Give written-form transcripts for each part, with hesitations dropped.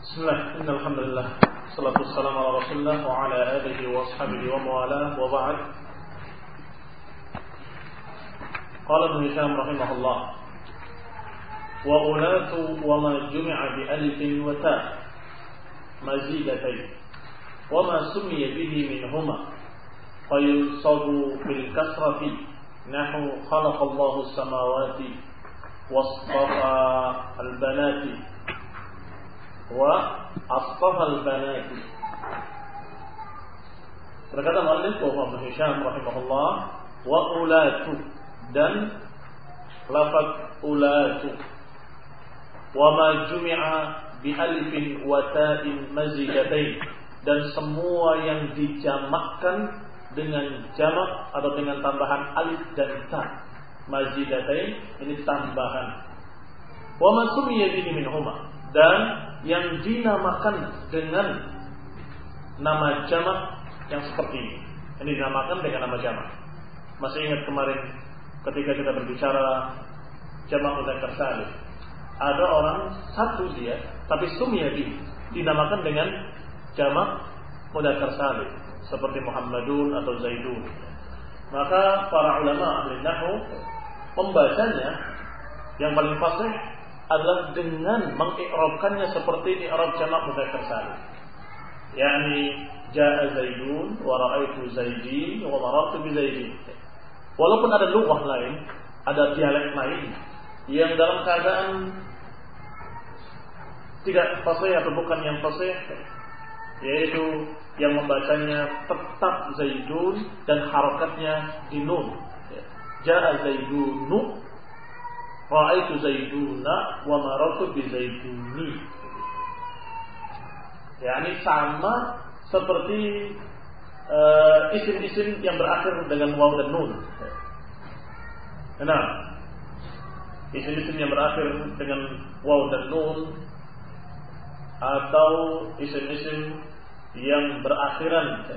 Bismillah, alhamdulillah, salatu wassalamu ala rasulillah wa ala alihi wa ashabihi wa mawalah wa ba'd. Qala Ibn Hisham rahimahullah, wa ulatu wa ma jumi'a bi alifin wa ta' mazidatayn wa ma sumiya bihi minhuma fayunsabu bil kasrati nahu khalaqallahu as-samawati wasṭafa al-banati wa asṭafal banati. Berkata muallif Ibnu Hisham rahimahullah, wa ulatu, dan lafaz ulatu, wa ma jumi'a bi alifin wa ta'in mazidatain, dan semua yang dijamakkan dengan jamak atau dengan tambahan alif dan ta. Mazidatain ini tambahan. Wa ma sumiya bihi minhuma, dan yang dinamakan dengan nama jamak yang seperti ini. Ini dinamakan dengan nama jamak. Masih ingat kemarin ketika kita berbicara jamak mudzakkar salim, ada orang satu dia, tapi sumya bihi, dinamakan dengan jamak mudzakkar salim, seperti Muhammadun atau Zaidun. Maka para ulama ahli nahwu membacanya yang paling fasih adalah dengan mengi'rabkannya seperti i'rab jamak mudzakkar salim. Yani jaa Zaidun wa ra'aitu Zaidi wa marartu bi Zaidin. Walaupun ada lughah lain, ada dialek lain yang dalam keadaan tidak fasih atau bukan yang fasih, yaitu yang membacanya tetap Zaidun dan harakatnya di nun. Jaa Zaidunu, ra'aitu Zaiduna wa marartu bi Zaiduni. Yani sama seperti isim-isim yang berakhir dengan waw dan nun. Nah, isim-isim yang berakhir dengan waw dan nun atau isim-isim yang berakhiran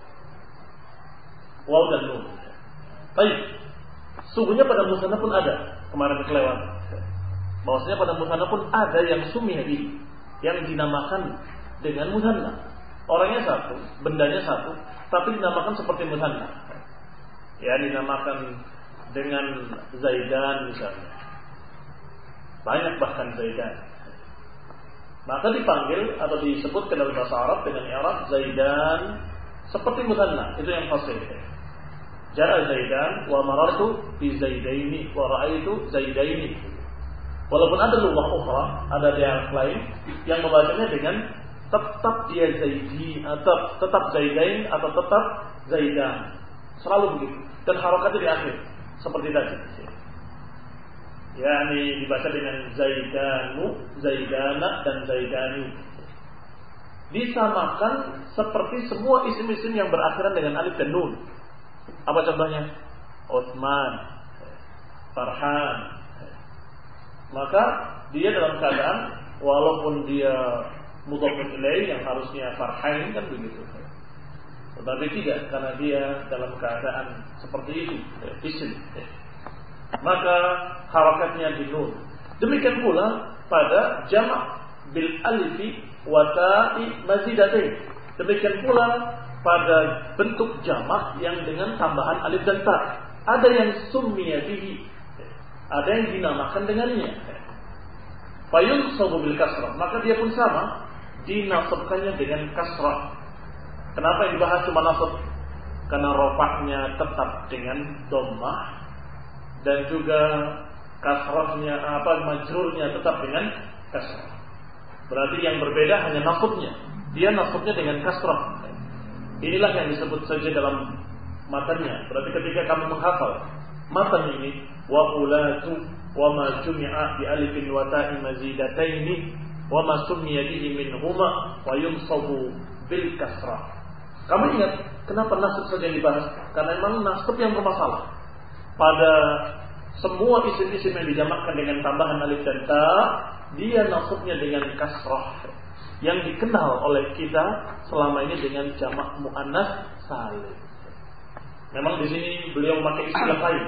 waw dan nun. Baik, sungguhnya pada musanna pun ada. Kemarin kelewat bahwasanya pada musanna pun ada yang sumiyah bihi, yang dinamakan dengan musanna. Orangnya satu, bendanya satu, tapi dinamakan seperti musanna. Ya, dinamakan dengan Zaidan misalnya. Banyak bahkan Zaidan. Maka dipanggil atau disebutkan dalam bahasa Arab dengan i'rab Zaidan seperti musanna. Itu yang fasih. Jaa Zaidan wa marartu bi Zaidaini wa ra'aitu Zaidaini. Walaupun ada lughah ukhra, ada dialek lain yang membacanya dengan tetap dia Zaidi atau tetap Zaidain atau tetap Zaidan. Selalu begitu. Dan harakatnya di akhir seperti tadi. Yani dibaca dengan Zaidanu, Zaidana dan Zaidani. Disamakan seperti semua isim-isim yang berakhiran dengan alif dan nun. Apa contohnya? Utsman, Farhan. Maka dia dalam keadaan walaupun dia mudhaf ilaih yang harusnya Farhan kan begitu. Tetapi tidak, karena dia dalam keadaan seperti itu, isim. Maka harakatnya di nun. Demikian pula pada jamak bil alifi wa ta'i mazidatain. Demikian pula pada bentuk jamak yang dengan tambahan alif dan ta. Ada yang summiya bihi, ada yang dinamakan dengannya. Fayunsabu bil kasrah, maka dia pun sama, dinasabkannya dengan kasrah. Kenapa yang dibahas cuma nasab? Karena rofaknya tetap dengan dhammah dan juga kasrahnya majrurnya tetap dengan kasrah. Berarti yang berbeda hanya nasabnya. Dia nasabnya dengan kasrah. Inilah yang disebut saja dalam matanya. Berarti ketika kamu menghafal matan ini, wa ulatu wa ma jumi'a bi alifin wa ta'in mazidataini wa ma sumiya bihi minhuma wa yunsabu bil kasrah. Kamu ingat kenapa nasab saja yang dibahas? Karena memang nasab yang bermasalah. Pada semua isim-isim yang dijamakkan dengan tambahan alif dan ta, dia nasabnya dengan kasrah. Yang dikenal oleh kita selama ini dengan jamak muannas salim. Memang di sini beliau memakai istilah lain,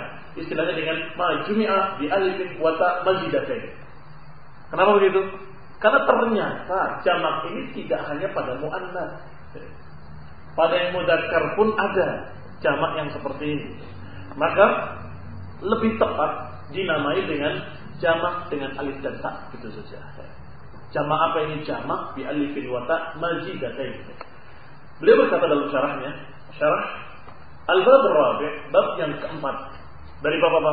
istilahnya dengan ma jumi'a bi alifin wa ta mazidatain. Kenapa begitu? Karena ternyata jamak ini tidak hanya pada muannats. Pada yang mudzakkar pun ada jamak yang seperti ini. Maka lebih tepat dinamai dengan jamak dengan alif dan ta, gitu saja. Jamak apa ini? Jamak bi alifin wa ta mazidatain. Beliau berkata dalam syarah Al-Bab Ar-Rabi', bab yang keempat dari bab apa?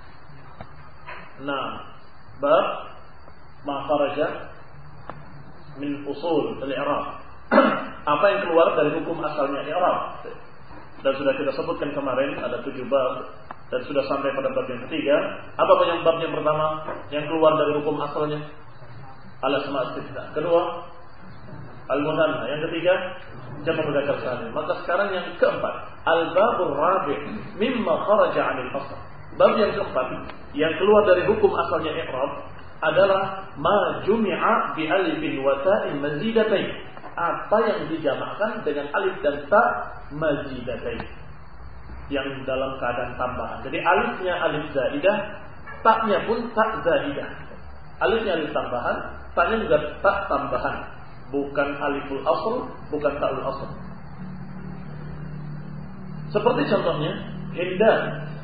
Nah, bab ma kharaja min usul al-i'rab. Apa yang keluar dari hukum asalnya i'rab. Dan sudah kita sebutkan kemarin ada 7 bab dan sudah sampai pada bab yang ketiga. Apa yang bab yang pertama yang keluar dari hukum asalnya? Al-asma' as-sittah. Kedua, al-muthanna. Yang ketiga, jamak mudzakkar salim. Maka sekarang yang keempat, al-babur rabi' mimma kharaja 'anil asl. Bab yang keempat yang keluar dari hukum asalnya i'rab adalah ma jumi'a bi alifin wa ta'in mazidatain. Apa yang dijamakkan dengan alif dan ta mazidatain, yang dalam keadaan tambahan. Jadi alifnya alif zaidah, taknya pun tak zaidah. Alifnya alif tambahan, taknya juga tak tambahan. Bukan aliful asl, bukan ta'ul asl. Seperti contohnya Hindan,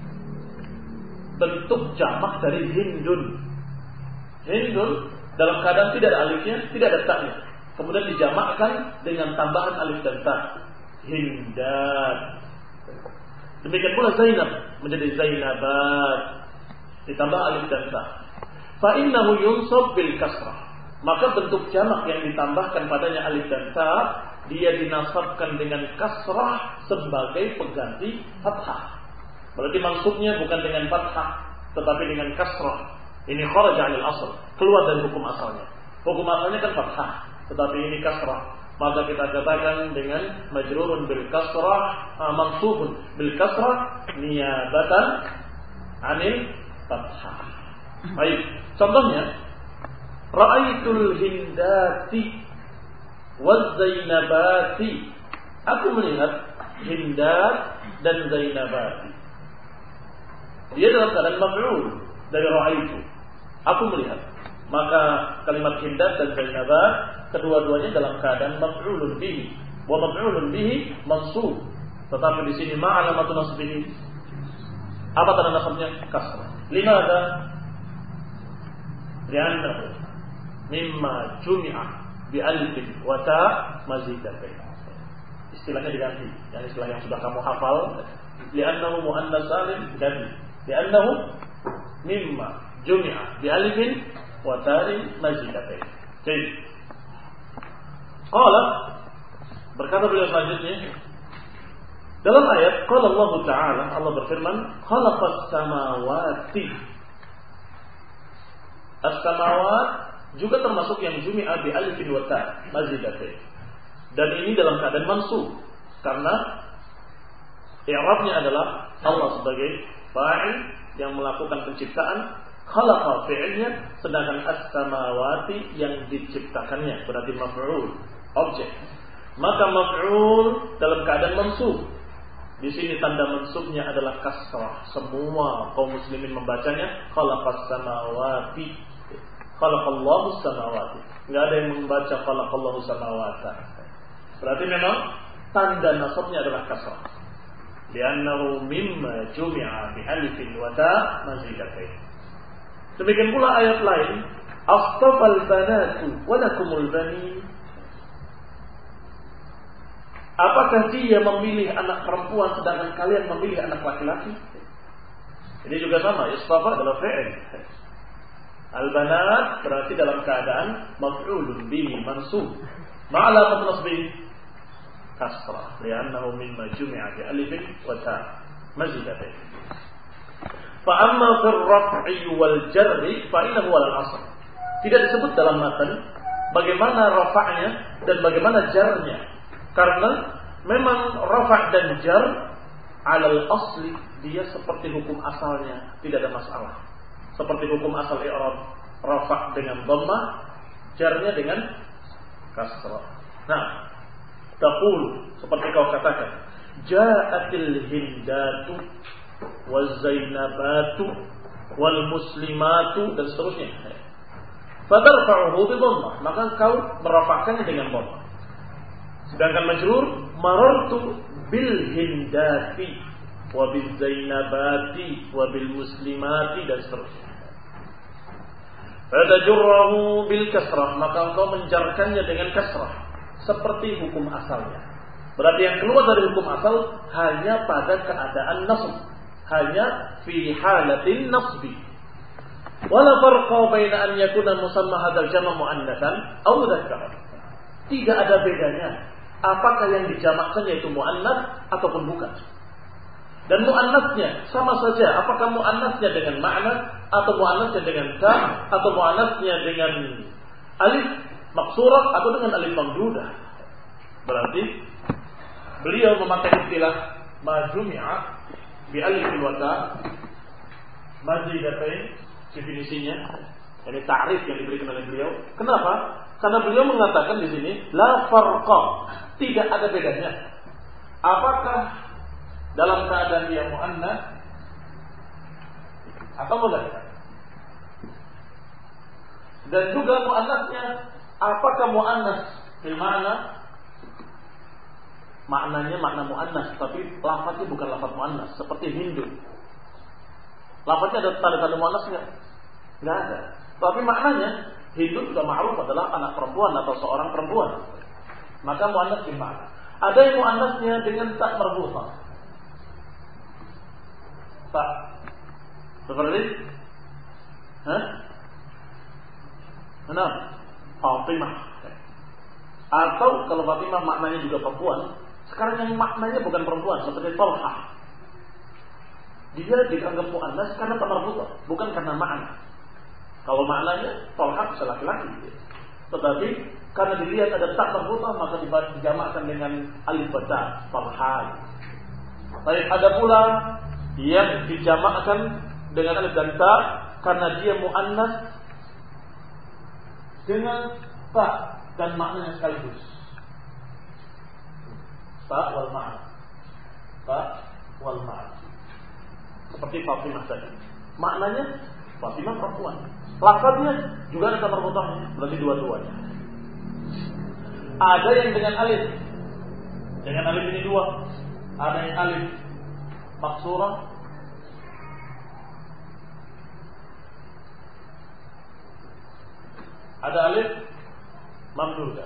bentuk jamak dari Hindun. Hindun dalam keadaan tidak ada alifnya, tidak ada taknya. Kemudian dijamakkan dengan tambahan alif dan ta. Hindan. Demikian pula Zainab menjadi Zainabat, ditambah alif dan ta. Fa innahu yunsab bil kasrah. Maka bentuk jamak yang ditambahkan padanya alif dan ta, dia dinasabkan dengan kasrah sebagai pengganti fathah. Berarti maksudnya bukan dengan fathah, tetapi dengan kasrah. Ini kharaja 'anil asl, keluar dari hukum asalnya. Hukum asalnya kan fathah, tetapi ini kasrah. Maka kita katakan dengan majrurun bil kasrah, mansubun bil kasrah niyabatan 'anil fathah. Baik, contohnya ra'aitul hindati waz zainabati. Aku melihat hindat dan zainabati. Dia dalam keadaan maf'ul dari ra'aitu. Aku melihat. Maka kalimat hindat dan zainabat kedua-duanya dalam keadaan maf'ulun bihi. Wa maf'ulun bihi mansub. Tetapi di sini ma'alamatun nasbihi. Apa tanda nasabnya? Kasrah. Limadha? Li'annahu mimma jumi'a bi alifin wa ta mazidatain. Istilahnya diganti. Yang istilah yang sudah kamu hafal, li'annahu muannas salim ganti. Li'annahu mimma jumi'a bi alifin wa ta'in mazidatain. Jadi, qala, berkata beliau selanjutnya dalam ayat qala Allah Ta'ala, Allah berfirman khalaqas samawati. As-samawat juga termasuk yang jumi'a bi alifin wa ta' mazidatain. Dan ini dalam keadaan mansub karena i'rabnya adalah Allah sebagai fa'il yang melakukan penciptaan, khalaqa fi'ilnya, sedangkan as-samawati yang diciptakannya, berarti maf'ul, objek. Maka maf'ul dalam keadaan mansub. Di sini tanda mansubnya adalah kasrah. Semua kaum muslimin membacanya khalaqas samawati. Khalaqallahu samawati. Enggak ada yang membaca khalaqallahu samawata. Berarti memang tanda nasabnya adalah kasrah. Li'annahu mimma jumi'a bi alifin wa ta' mazidatain. Demikian pula ayat lain, astafal banatu wa lakumul banin. Apakah dia memilih anak perempuan sedangkan kalian memilih anak laki-laki? Ini juga sama, istafa adalah fi'il. Al-banat berarti dalam keadaan maf'ulun bihi mansub. Ma'ala nasbi kasrah, li'annahu mimma jumi'a bi alifin wa ta' mazidatain. Fa amma fil raf'i wal jarri fa innahu al asl. Tidak disebut dalam matan bagaimana rafa'nya dan bagaimana jarnya. Karena memang rafa' dan jar alal asli dia seperti hukum asalnya, tidak ada masalah. Seperti hukum asal i'rab, rafa' dengan dhammah, jarnya dengan kasrah. Nah, taqul seperti kau katakan, ja'atil hindatu waz zainabatu wal muslimatu dan seterusnya. fatarfa'uhu bi dhammah, maka kau merafa'kannya dengan dhammah. Sedangkan majrur marartu bil hindati wa bil zainabati wa bil muslimati dan seterusnya. Fatajurrahu bil kasrah, maka engkau menjarkannya dengan kasrah seperti hukum asalnya. Berarti yang keluar dari hukum asal hanya pada keadaan nasb, hanya fi halatin nasbi. Wala farqa baina an yakuna musamma hadzal jama' muannatsan aw mudzakkaran. Tidak ada bedanya apakah yang dijamakkan yaitu muannats ataupun bukan. Dan muannasnya sama saja, apakah muannasnya dengan makna atau muannasnya dengan ta atau muannasnya dengan alif maksurah atau dengan alif mamdudah. Berarti beliau memakai istilah majumi'a bi alif wa ta mazidatain, definisinya ini ta'rif yang diberikan oleh beliau. Kenapa? Karena beliau mengatakan di sini la farqa, tidak ada bedanya. Apakah dalam keadaan dia muannas atau mudzakkar? Dan juga muannasnya apakah muannas bil makna, maknanya makna muannas tapi lafaznya bukan lafaz muannas seperti Hindu. Lafaznya ada tanda-tanda muannas enggak? Enggak ada. Tapi maknanya Hindu sudah ma'ruf adalah anak perempuan atau seorang perempuan. Maka muannas bil makna. Ada yang muannasnya dengan ta marbutah. Tak seperti Fatimah. Atau kalau Fatimah maknanya juga perempuan, sekarang yang maknanya bukan perempuan seperti Talha. Dia dianggap muannas karena tamarbutah, bukan karena makna. Kalau maknanya Talha bisa laki-laki, tetapi karena dilihat ada tak marbutah maka dijamakkan dengan alif ta, Talha. Baik, ada pula yang dijamakkan dengan alif dan ta karena dia muannas dengan ta dan maknanya sekaligus. Ta wal ma'na. Ta wal ma'na. Seperti Fatimah tadi. Maknanya Fatimah perempuan. Lafaznya juga ada marbutahnya, berarti dua-duanya. Ada yang dengan alif. Dengan alif ini dua. Ada yang alif maksurah, ada alif mamdudah.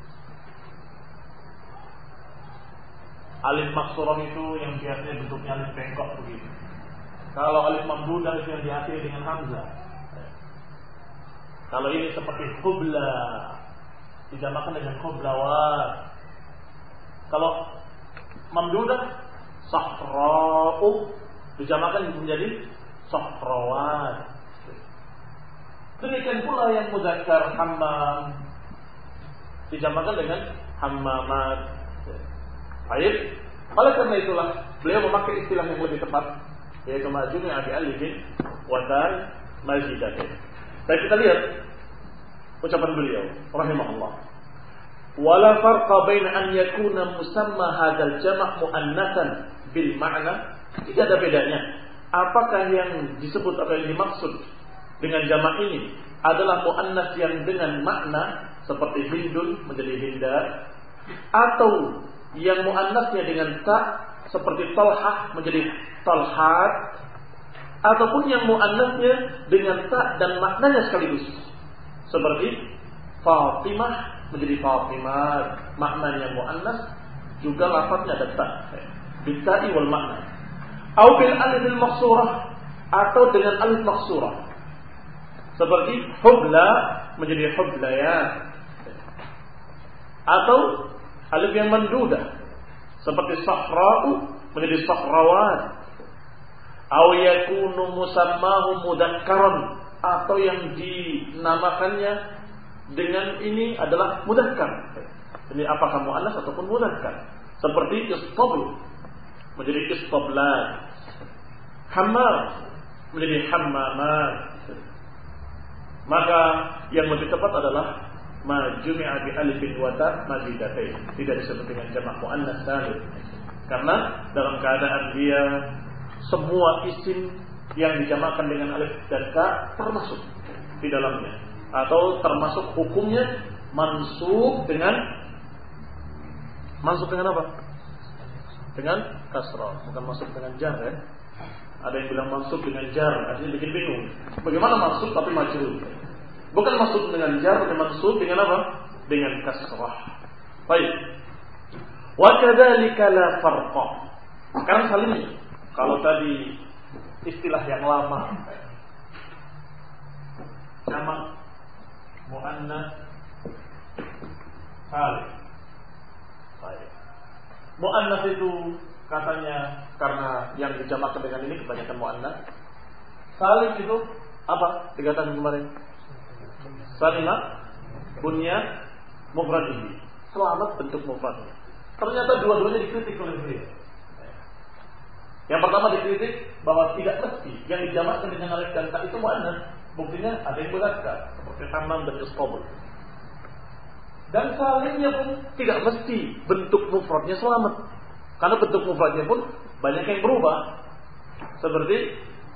Alif maksurah itu yang biasanya bentuknya alif bengkok begitu. Kalau alif mamdudah itu yang diakhiri dengan hamzah. Kalau ini seperti qubla, dinamakan dengan qublawat. Kalau mamdudah sahra'u dijamakan menjadi sahrawat. Demikian pula yang mudzakkar hammam dijamakan dengan hammamat. Baik, oleh karena itulah beliau memakai istilah yang lebih tepat, yaitu majumi'a bi alifin wa ta mazidatain. Baik, kita lihat ucapan beliau rahimahullah. Wala farqa baina an yakuna musamma hadzal jama' muannatsan bil ma'na, tidak ada bedanya apakah yang disebut atau yang dimaksud dengan jamak ini adalah muannas yang dengan makna seperti hindun menjadi hindar, atau yang muannasnya dengan ta seperti talhah menjadi talhat, ataupun yang muannasnya dengan ta dan maknanya sekaligus seperti Fatimah menjadi Fatimah, maknanya muannas juga lafaznya ada ta, bitai wal makna, au bil alif al maksurah, atau dengan alif maksurah seperti hubla menjadi hublayat, atau alif yang mamdudah seperti sahra'u menjadi sahrawat, au yakunu musammahu mudzakkaran, atau yang dinamakannya dengan ini adalah mudzakkar. Ini apakah muannas ataupun mudzakkar? Seperti istabl menjadi istablat, hammam menjadi hammamat. Maka yang lebih tepat adalah majumi'a bi alifin wa ta mazidatain, tidak disebut dengan jamak muannas salim, karena dalam keadaan dia semua isim yang dijamakkan dengan alif dan ta termasuk di dalamnya. atau termasuk hukumnya mansub dengan apa? Dengan kasrah, bukan mansub dengan jar ya. Ada yang bilang mansub dengan jar, artinya bikin bingung. Bagaimana mansub tapi majrur? Bukan mansub dengan jar, tapi mansub dengan apa? Dengan kasrah. Baik. Wa kadzalika la farqa. Sekarang salimnya. Kalau tadi istilah yang lama, jamak muannats salim. Baik. Muannats itu katanya karena yang dijamakkan dengan ini kebanyakan muannats. Salim itu apa? Dikatakan kemarin. Salima bunya mufradihi. Selamat bentuk mufradnya. Ternyata dua-duanya dikritik oleh beliau. Yang pertama dikritik bahwa tidak mesti yang dijamakkan dengan alif dan ta itu muannats. Buktinya ada yang muzakkar seperti Hammam dan Isqabul. Dan salimnya pun tidak mesti bentuk mufradnya selamat. Karena bentuk mufradnya pun banyak yang berubah. Seperti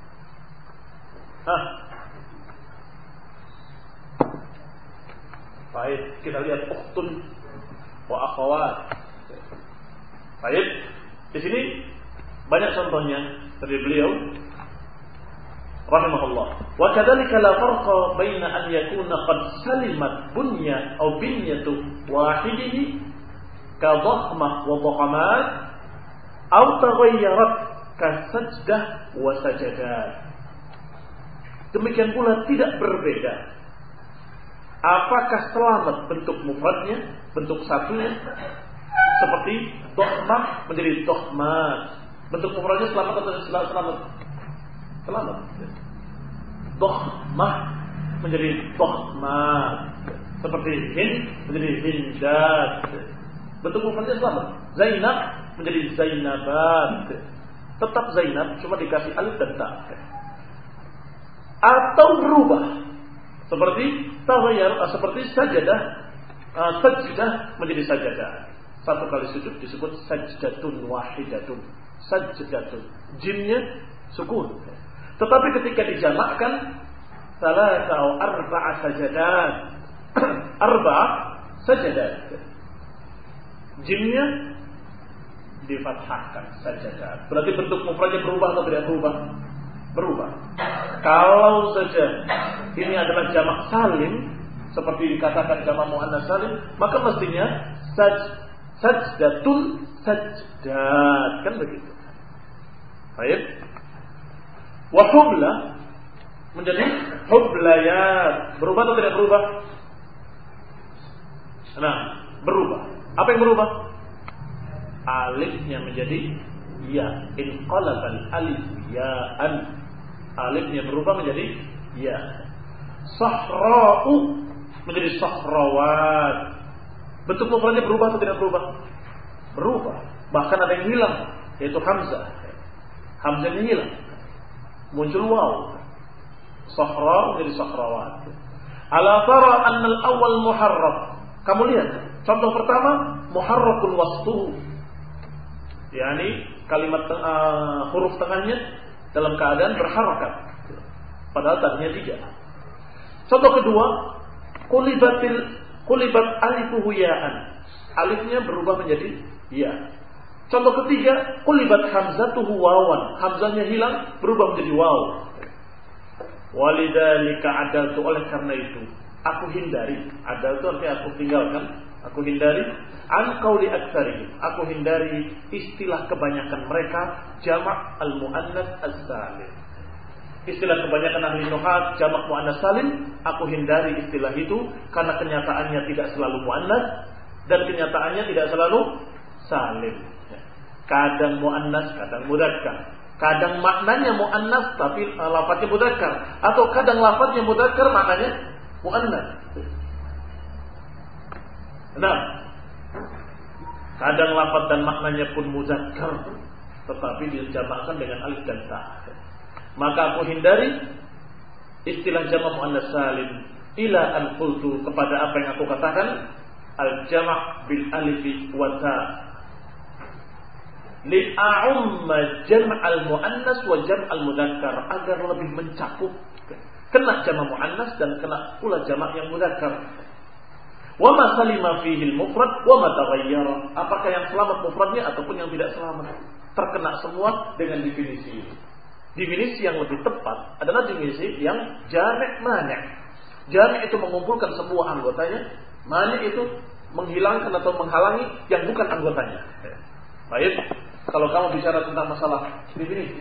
baik, kita lihat ukhtun wa akhawat. Baik, di sini banyak contohnya dari beliau rahimahullah. Wa kadzalika la farqa baina an yakuna qad salimat bunya aw binyatu wahidihi ka dhahmah wa dhahamat aw taghayyarat ka sajdah wa sajadat. Demikian pula tidak berbeda apakah selamat bentuk mufradnya, bentuk satunya seperti dhahmah menjadi dhahmat. Bentuk mufradnya selamat atau tidak selamat? Selamat. Dhahmah menjadi dhahmat. Seperti hind menjadi hindat. Bentuk mufradnya selamat. Zainab menjadi zainabat. Tetap Zainab, cuma dikasih alif dan ta. Atau berubah. Seperti taghayyar, seperti sajadah, sajdah menjadi sajadah. Satu kali sujud disebut sajdatun wahidatun. Sajdatun. Jimnya sukun. Tetapi ketika dijamakkan salasa atau arba'a sajadat. Arba'a sajadat. Jimnya difathahkan sajadat. Berarti bentuk mufradnya berubah atau tidak berubah? Berubah. Kalau saja ini adalah jamak salim seperti dikatakan jamak muannats salim, maka mestinya sajdatun sajdat, kan begitu. Baik. Wa hubla menjadi hublayat. Berubah atau tidak berubah? Nah, berubah. Apa yang berubah? Alifnya menjadi ya. Inqalabal alif ya'an. Alifnya berubah menjadi ya. Sahra'u menjadi sahrawat. Bentuk mufradnya berubah atau tidak berubah? Berubah. Bahkan ada yang hilang, yaitu hamzah. Hamzahnya hilang. Muncul waw. Sahra menjadi sahrawat. Ala tara anna al-awwal muharrak. Kamu lihat, contoh pertama muharrakun wasfuhu. yakni kalimat huruf tengahnya dalam keadaan berharakat. Padahal tadinya tidak. Contoh kedua, kulibat alifuhu ya'an. Alifnya berubah menjadi ya. Contoh ketiga, kulibat hamzatuhu wawan. Hamzahnya hilang, berubah menjadi waw. Walidzalika adaltu, oleh karena itu aku hindari. Adaltu artinya aku tinggalkan, aku hindari an qauli aktsarihim. Aku hindari istilah kebanyakan mereka jamak al-muannats as-salim. Istilah kebanyakan ahli nuhat jamak muannats salim, aku hindari istilah itu karena kenyataannya tidak selalu muannats dan kenyataannya tidak selalu salim. Kadang muannats, kadang mudzakkar. Kadang maknanya muannats tapi lafadznya mudzakkar, atau kadang lafadznya mudzakkar maknanya muannats. Nah, kadang lafadz dan maknanya pun mudzakkar tetapi dijamakkan dengan alif dan ta. Maka aku hindari istilah jamak muannats salim ila an qultu, kepada apa yang aku katakan al jamak bil alif wa ta li a'umma jam' al muannas wa jam' al mudzakkar, agar lebih mencakup. Kena jamak muannas dan kena pula jamak yang mudzakkar. Wa ma salima fihi al-mufrad wa ma taghayyara. Apakah yang selamat mufradnya ataupun yang tidak selamat? Terkena semua dengan definisi ini. Definisi yang lebih tepat adalah definisi yang jami' mani'. Jami' itu mengumpulkan semua anggotanya, mani' itu menghilangkan atau menghalangi yang bukan anggotanya. Baik, kalau kamu bicara tentang masalah definisi,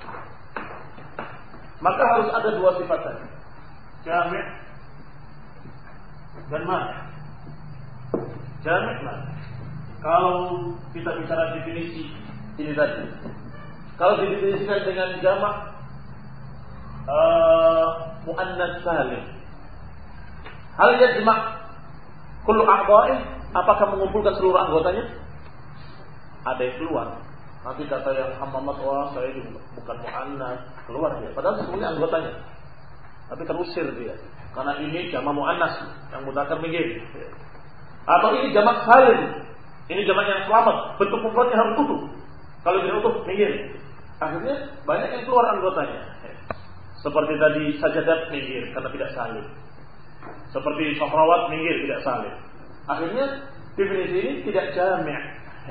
maka harus ada dua sifat tadi, jami' dan mani'. Jami' mani'. Kalau kita bicara definisi ini tadi, kalau didefinisikan dengan jamak muannas salim, hal yajma' kullu a'dha'i, apakah mengumpulkan seluruh anggotanya? Ada yang keluar. Nanti kata yang hammamat, wah saya bukan muannas, keluar dia. Padahal semuanya anggotanya. Tapi terusir dia. Karena ini jamak muannas yang mudzakkar minggir. Atau ini jamak salim. Ini jamak yang selamat. Bentuk mufradnya harus utuh. Kalau tidak utuh minggir. Akhirnya banyak yang keluar anggotanya. Seperti tadi sajadat minggir karena tidak salim. Seperti sahrawat minggir tidak salim. Akhirnya definisi ini tidak jami'.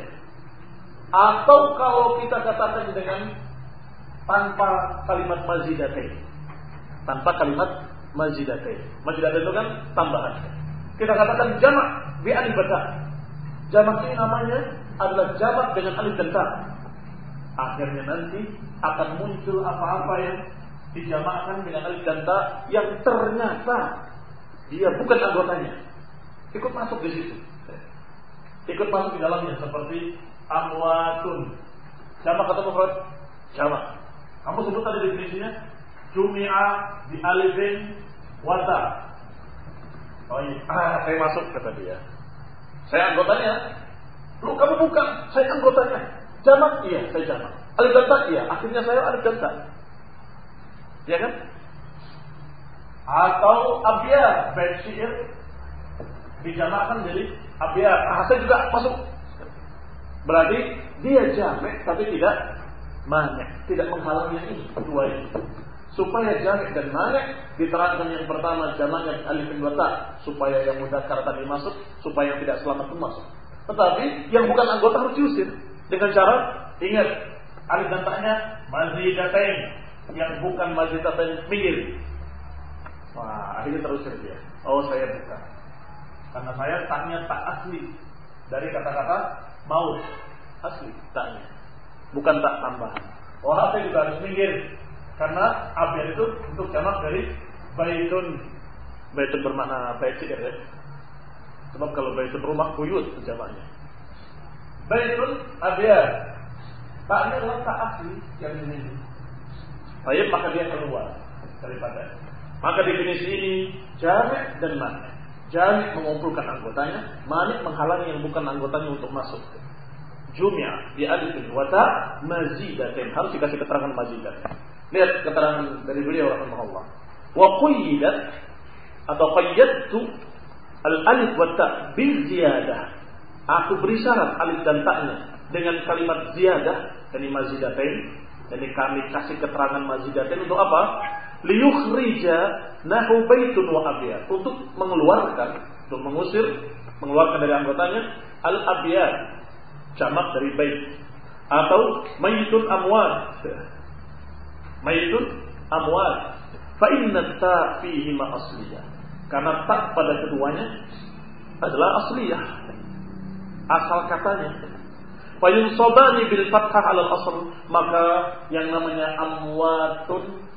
Atau kalau kita katakan dengan tanpa kalimat mazidatain. Tanpa kalimat mazidatain. Mazidatain itu kan tambahan. Kita katakan jamak bi alif ba ta. Jamak ini namanya adalah jamak dengan alif dan ta. Akhirnya nanti akan muncul apa-apa yang dijamakkan dengan alif dan ta yang ternyata dia bukan anggotanya. Ikut masuk di situ. Ikut masuk di dalamnya seperti amwatun. Jamak atau mufrad? Jamak. Kamu sebut tadi definisinya jumi'a bi alifin wa ta. Oh iya, saya masuk kata dia. Saya anggotanya. Lu kamu bukan, saya anggotanya. Jamak? Iya, saya jamak. Alif dan ta? Iya, akhirnya saya alif dan ta. Ya kan? Atau abyad, bait syair dijamakkan jadi abyad. Saya juga masuk. Berarti dia jamak tapi tidak mani', tidak menghalangi yang ini, dua ini. Supaya jamak dan mani' diterangkan yang pertama jamaknya alif dan ta, supaya yang mudzakkar tadi masuk, supaya yang tidak selamat pun masuk. Tetapi yang bukan anggota harus diusir dengan cara ingat alif dan ta-nya mazidatain, yang bukan mazidatain minggir. Wah, akhirnya terusir dia. Oh, saya bukan. Karena saya taknya tak asli dari kata-kata maut, asli taknya, bukan tak tambahan. Wah, saya juga harus minggir karena abyad itu untuk jamak dari baitun. Baitun bermakna bait syair ya. Sebab kalau baitun rumah buyut jamaknya. Baitun abyad. Taknya adalah tak asli yang ini. Baik, maka dia keluar daripada. Maka definisi ini jami' dan mani'. Jami' mengumpulkan anggotanya, mani' menghalangi yang bukan anggotanya untuk masuk. Jumi'a bi alifin wa ta mazidatain, harus dikasih keterangan mazidatain. Lihat keterangan dari beliau rahimahullah. Wa qayyidat atau qayyadtu al-alif wa ta bil ziyadah. Aku beri syarat alif dan ta-nya dengan kalimat ziyadah, yani mazidatain. Jadi kami kasih keterangan mazidatain untuk apa? Liyukhrija nahu baitun wa abyad, untuk mengeluarkan, untuk mengusir, mengeluarkan dari anggotanya al-abyad, jamak dari bait, atau mayitun amwat. Mayitun amwat. Fa inna ta fihi ma asliyah. Karena ta pada keduanya adalah asliyah, asal katanya. Fa yunsabani bil fathah 'ala al-asl, maka yang namanya amwatun,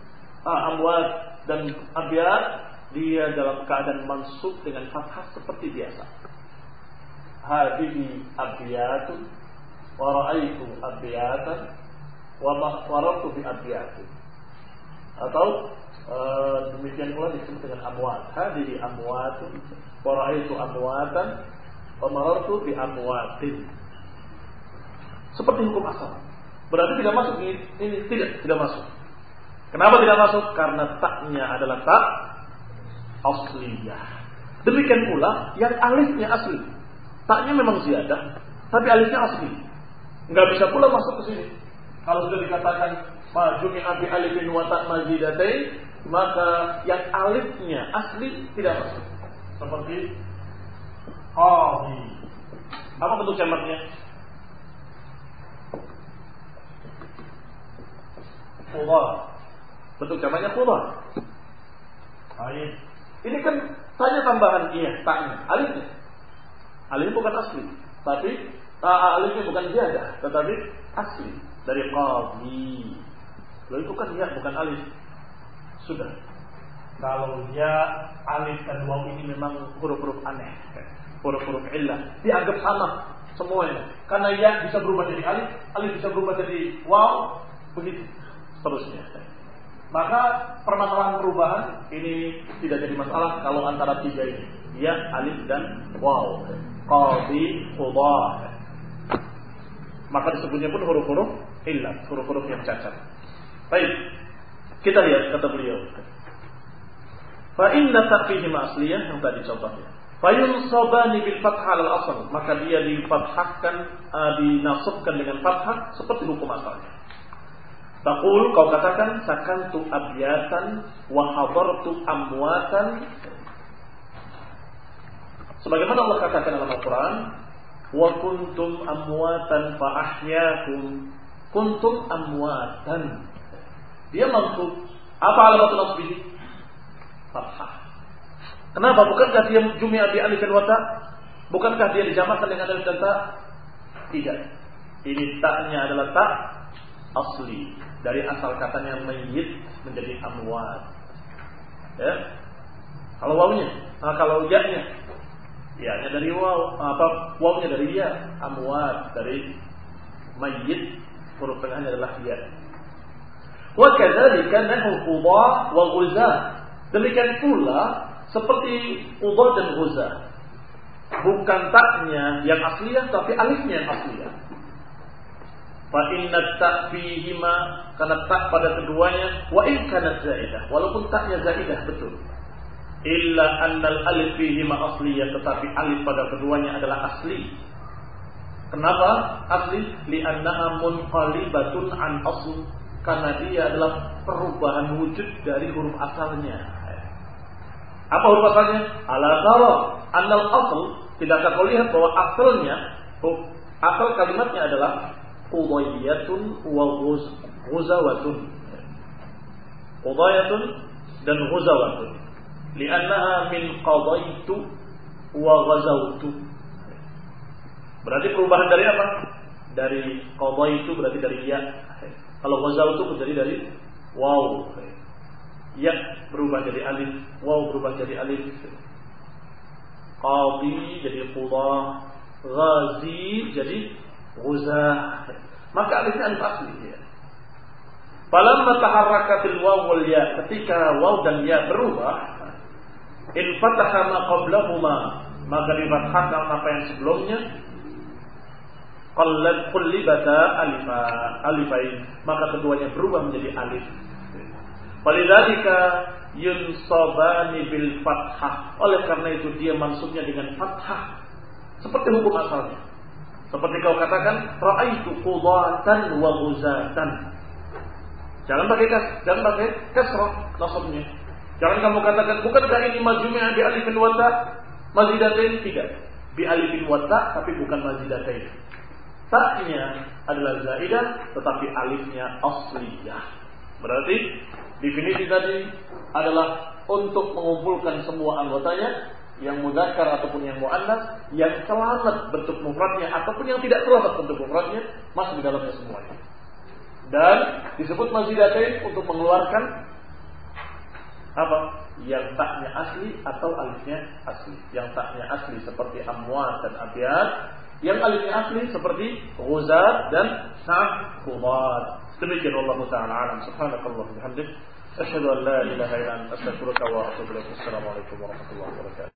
amwat dan abyad, dia dalam keadaan mansub dengan fathah seperti biasa. Hadihi abyatun wa ra'aitu abyatan wa marartu bi abyatin. Atau demikian pula disebut dengan amwat. Hadihi amwatun wa ra'aitu amwatan wa marartu bi amwatin. Seperti hukum asal. Berarti tidak masuk ini, tidak masuk. Kenapa tidak masuk? Karena taknya adalah tak asliyah. Demikian pula yang alifnya asli. Taknya memang ziyadah, tapi alifnya asli. Enggak bisa pula masuk ke sini. Kalau sudah dikatakan majumi abi alifin wa ta mazidatain, maka yang alifnya asli tidak masuk. Seperti qadhi. Apa bentuk jamaknya? Qudah. Bentuk jamaknya qudah. Alif. Ini kan tanya tambahan taknya, alifnya. Alifnya bukan asli, tapi alifnya bukan ziyadah, tetapi asli dari qadhi. Lalu itu kan ya, bukan alif. Sudah. Kalau ya, alif dan waw ini memang huruf-huruf aneh, huruf-huruf illah, dianggap sama semuanya. Karena ya bisa berubah jadi alif, alif bisa berubah jadi waw, begitu seterusnya. Maka permasalahan perubahan ini tidak jadi masalah kalau antara tiga ini, ya, alif dan waw, qadhi, qudah. Maka disebutnya pun huruf-huruf illah, huruf-huruf yang cacat. Baik, kita lihat kata beliau. Fa inna ta'fihima asliyah, yang tadi contohnya. Fa yunsabani bil fathah al asl, maka dia difathahkan, dinasabkan dengan fathah seperti hukum asalnya. Taqul, kau katakan sakantu abyatan wa hadartu amwatan. Sebagaimana Allah katakan dalam Al-Quran, wa kuntum amwatan fa ahyaakum. Kuntum amwatan. Dia maksud apa alamatun nasbihi? Fathah. Kenapa? Bukankah dia jumi'a bi alif wa ta? Bukankah dia dijamakkan dengan alif dan ta? Tidak. Ini taknya adalah tak asli, dari asal katanya mayyit menjadi amwat. Ya. Kalau wawnya, kalau ya-nya, ya-nya dari waw, wawnya dari ya, amwat dari mayyit, huruf tengahnya adalah ya. Wa kadzalika nahu qudah wa ghuzah. Demikian pula seperti qudah dan ghuzah. Bukan taknya yang asliyah, tapi alifnya yang asliyah. Fa inna ta'fihima, karena tak pada keduanya, wa in kanat zaidah, walaupun taknya zaidah betul. Illa annal alif fihima asliyah, tetapi alif pada keduanya adalah asli. Kenapa asli? Li'annaha munqalibatun an asl, karena dia adalah perubahan wujud dari huruf asalnya. Apa huruf asalnya? Ala tara annal asl, tidakkah kau lihat bahwa asalnya, asal kalimatnya adalah qudayatun wa ghuzawatun. Qudayatun dan ghuzawatun. Li'annaha min qadaitu wa ghazawtu. Berarti perubahan dari apa? Dari qadaitu berarti dari ya. Kalau ghazawtu berarti dari waw. Ya berubah jadi alif, waw berubah jadi alif. Qadhi jadi qudah, ghazi jadi ghuzah. Maka alifnya alif asli ya. Falamma taharrakatil waw wal ya, ketika waw dan ya berubah, in fataha ma qablahuma, maka difathahkan apa yang sebelumnya. Qullibata alifain, maka keduanya berubah menjadi alif. Walidzalika yunsabani bil fathah, oleh karena itu dia mansubnya dengan fathah seperti hukum asalnya. Seperti kau katakan ra'aitu qudatan wa ghuzatan. Jangan pakai kasrah nasabnya. Jangan kamu katakan bukankah ini majmu'ah bi alifin wa ta mazidatain? Tidak. Bi alifin wa ta, tapi bukan mazidatain. Ta-nya adalah zaidah tetapi alifnya asliyah. Berarti definisi tadi adalah untuk mengumpulkan semua anggotanya, yang mudzakkar ataupun yang muannas, yang selamat bentuk mufradnya ataupun yang tidak selamat bentuk mufradnya, masuk di dalamnya semuanya. Dan disebut mazidatain untuk mengeluarkan apa? Yang taknya asli atau alifnya asli. Yang taknya asli seperti amwat dan abyad, yang alifnya asli seperti ghuzat dan qudat. Demikian Allah Ta'ala alam. Subhanakallah wa bihamdik, asyhadu an la ilaha illa anta, astaghfiruka wa atubu ilaik. Assalamualaikum warahmatullahi wabarakatuh.